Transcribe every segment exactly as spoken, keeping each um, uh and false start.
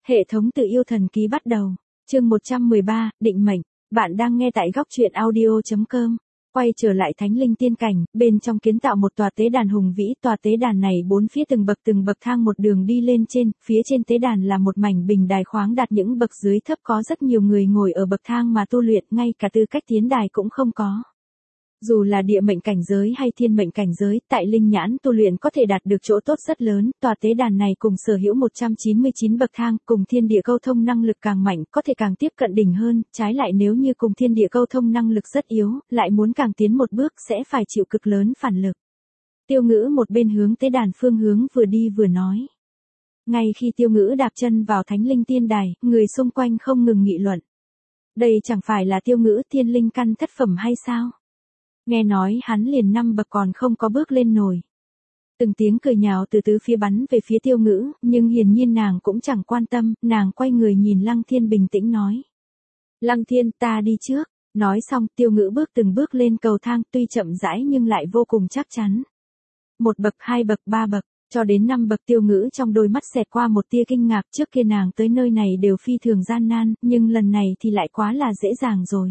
Hệ thống tự yêu thần ký bắt đầu. Chương một trăm mười ba, định mệnh. Bạn đang nghe tại góc truyện audio chấm com. Quay trở lại Thánh Linh Tiên Cảnh, bên trong kiến tạo một tòa tế đàn hùng vĩ, tòa tế đàn này bốn phía từng bậc từng bậc thang một đường đi lên trên, phía trên tế đàn là một mảnh bình đài khoáng đạt, những bậc dưới thấp có rất nhiều người ngồi ở bậc thang mà tu luyện, ngay cả tư cách tiến đài cũng không có. Dù là địa mệnh cảnh giới hay thiên mệnh cảnh giới, tại linh nhãn tu luyện có thể đạt được chỗ tốt rất lớn, tòa tế đàn này cùng sở hữu một trăm chín mươi chín bậc thang, cùng thiên địa câu thông năng lực càng mạnh, có thể càng tiếp cận đỉnh hơn, trái lại nếu như cùng thiên địa câu thông năng lực rất yếu, lại muốn càng tiến một bước sẽ phải chịu cực lớn phản lực. Tiêu Ngữ một bên hướng tế đàn phương hướng vừa đi vừa nói. Ngay khi Tiêu Ngữ đạp chân vào Thánh Linh Tiên Đài, người xung quanh không ngừng nghị luận. Đây chẳng phải là Tiêu Ngữ thiên linh căn thất phẩm hay sao? Nghe nói hắn liền năm bậc còn không có bước lên nổi. Từng tiếng cười nhạo từ tứ phía bắn về phía Tiêu Ngữ, nhưng hiển nhiên nàng cũng chẳng quan tâm, nàng quay người nhìn Lăng Thiên bình tĩnh nói. Lăng Thiên, ta đi trước. Nói xong, Tiêu Ngữ bước từng bước lên cầu thang, tuy chậm rãi nhưng lại vô cùng chắc chắn. Một bậc, hai bậc, ba bậc, cho đến năm bậc. Tiêu Ngữ trong đôi mắt xẹt qua một tia kinh ngạc, trước kia nàng tới nơi này đều phi thường gian nan, nhưng lần này thì lại quá là dễ dàng rồi.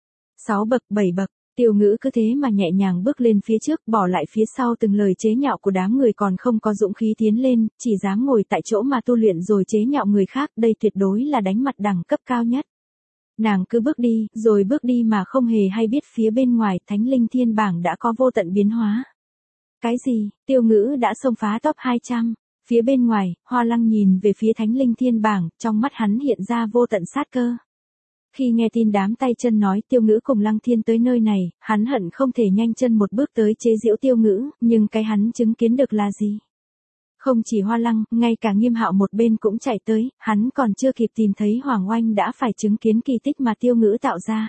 Sáu bậc, bảy bậc. Tiêu Ngữ cứ thế mà nhẹ nhàng bước lên phía trước, bỏ lại phía sau từng lời chế nhạo của đám người còn không có dũng khí tiến lên, chỉ dám ngồi tại chỗ mà tu luyện rồi chế nhạo người khác, đây tuyệt đối là đánh mặt đẳng cấp cao nhất. Nàng cứ bước đi, rồi bước đi mà không hề hay biết phía bên ngoài Thánh Linh Thiên bảng đã có vô tận biến hóa. Cái gì? Tiêu Ngữ đã xông phá top hai trăm. Phía bên ngoài, Hoa Lăng nhìn về phía Thánh Linh Thiên bảng, trong mắt hắn hiện ra vô tận sát cơ. Khi nghe tin đám tay chân nói Tiêu Ngữ cùng Lăng Thiên tới nơi này, hắn hận không thể nhanh chân một bước tới chế giễu Tiêu Ngữ, nhưng cái hắn chứng kiến được là gì? Không chỉ Hoa Lăng, ngay cả Nghiêm Hạo một bên cũng chạy tới, hắn còn chưa kịp tìm thấy Hoàng Oanh đã phải chứng kiến kỳ tích mà Tiêu Ngữ tạo ra.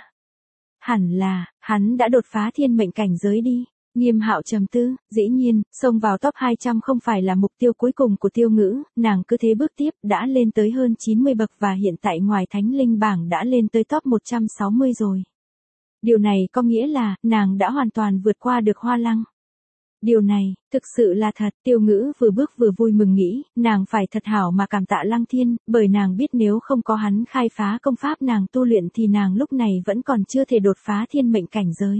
Hẳn là, hắn đã đột phá thiên mệnh cảnh giới đi. Nghiêm Hạo trầm tư, dĩ nhiên, xông vào top hai trăm không phải là mục tiêu cuối cùng của Tiêu Ngữ, nàng cứ thế bước tiếp, đã lên tới hơn chín mươi bậc và hiện tại ngoài Thánh Linh bảng đã lên tới top một trăm sáu mươi rồi. Điều này có nghĩa là, nàng đã hoàn toàn vượt qua được Hoa Lăng. Điều này, thực sự là thật, Tiêu Ngữ vừa bước vừa vui mừng nghĩ, nàng phải thật hảo mà cảm tạ Lăng Thiên, bởi nàng biết nếu không có hắn khai phá công pháp nàng tu luyện thì nàng lúc này vẫn còn chưa thể đột phá thiên mệnh cảnh giới.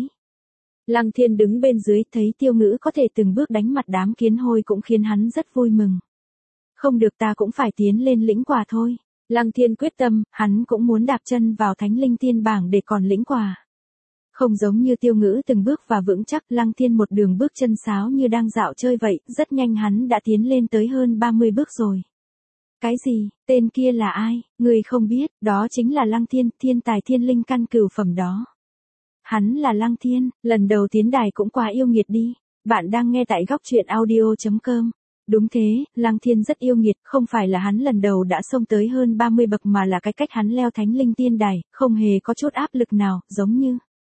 Lăng Thiên đứng bên dưới thấy Tiêu Ngữ có thể từng bước đánh mặt đám kiến hôi cũng khiến hắn rất vui mừng. Không được, ta cũng phải tiến lên lĩnh quả thôi. Lăng Thiên quyết tâm, hắn cũng muốn đạp chân vào Thánh Linh Tiên bảng để còn lĩnh quả. Không giống như Tiêu Ngữ từng bước và vững chắc, Lăng Thiên một đường bước chân sáo như đang dạo chơi vậy, rất nhanh hắn đã tiến lên tới hơn ba mươi bước rồi. Cái gì? Tên kia là ai? Người không biết, đó chính là Lăng Thiên, thiên tài thiên linh căn cửu phẩm đó. Hắn là Lăng Thiên, lần đầu tiến đài cũng quá yêu nghiệt đi. Bạn đang nghe tại góc truyện audio chấm com. Đúng thế, Lăng Thiên rất yêu nghiệt, không phải là hắn lần đầu đã xông tới hơn ba mươi bậc mà là cái cách hắn leo Thánh Linh Tiên đài, không hề có chút áp lực nào, giống như.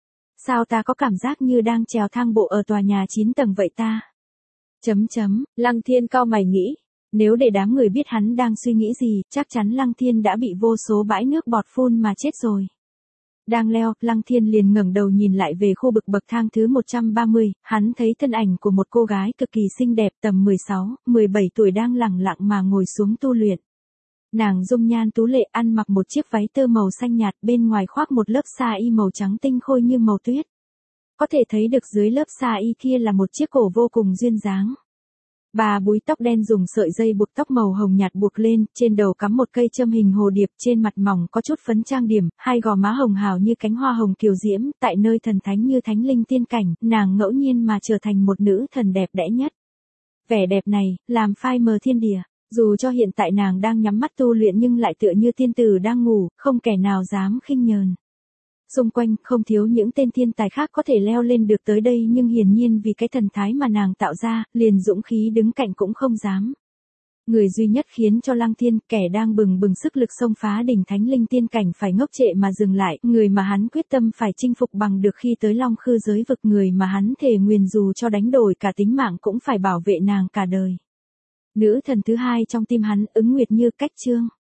Sao ta có cảm giác như đang trèo thang bộ ở tòa nhà chín tầng vậy ta? Chấm chấm, Lăng Thiên cau mày nghĩ. Nếu để đám người biết hắn đang suy nghĩ gì, chắc chắn Lăng Thiên đã bị vô số bãi nước bọt phun mà chết rồi. Đang leo, Lăng Thiên liền ngẩng đầu nhìn lại về khu vực bậc thang thứ một trăm ba mươi, hắn thấy thân ảnh của một cô gái cực kỳ xinh đẹp tầm mười sáu, mười bảy tuổi đang lẳng lặng mà ngồi xuống tu luyện. Nàng dung nhan tú lệ, ăn mặc một chiếc váy tơ màu xanh nhạt, bên ngoài khoác một lớp sa y màu trắng tinh khôi như màu tuyết. Có thể thấy được dưới lớp sa y kia là một chiếc cổ vô cùng duyên dáng. Bà búi tóc đen dùng sợi dây buộc tóc màu hồng nhạt buộc lên, trên đầu cắm một cây châm hình hồ điệp, trên mặt mỏng có chút phấn trang điểm, hai gò má hồng hào như cánh hoa hồng kiều diễm, tại nơi thần thánh như Thánh Linh Tiên cảnh, nàng ngẫu nhiên mà trở thành một nữ thần đẹp đẽ nhất. Vẻ đẹp này, làm phai mờ thiên địa, dù cho hiện tại nàng đang nhắm mắt tu luyện nhưng lại tựa như tiên tử đang ngủ, không kẻ nào dám khinh nhờn. Xung quanh không thiếu những tên thiên tài khác có thể leo lên được tới đây nhưng hiển nhiên vì cái thần thái mà nàng tạo ra, liền dũng khí đứng cạnh cũng không dám. Người duy nhất khiến cho Lăng Thiên, kẻ đang bừng bừng sức lực xông phá đỉnh Thánh Linh Tiên cảnh phải ngốc trệ mà dừng lại, người mà hắn quyết tâm phải chinh phục bằng được khi tới Long Khư giới vực, người mà hắn thề nguyền dù cho đánh đổi cả tính mạng cũng phải bảo vệ nàng cả đời. Nữ thần thứ hai trong tim hắn, Ứng Nguyệt Như, Cách Chương.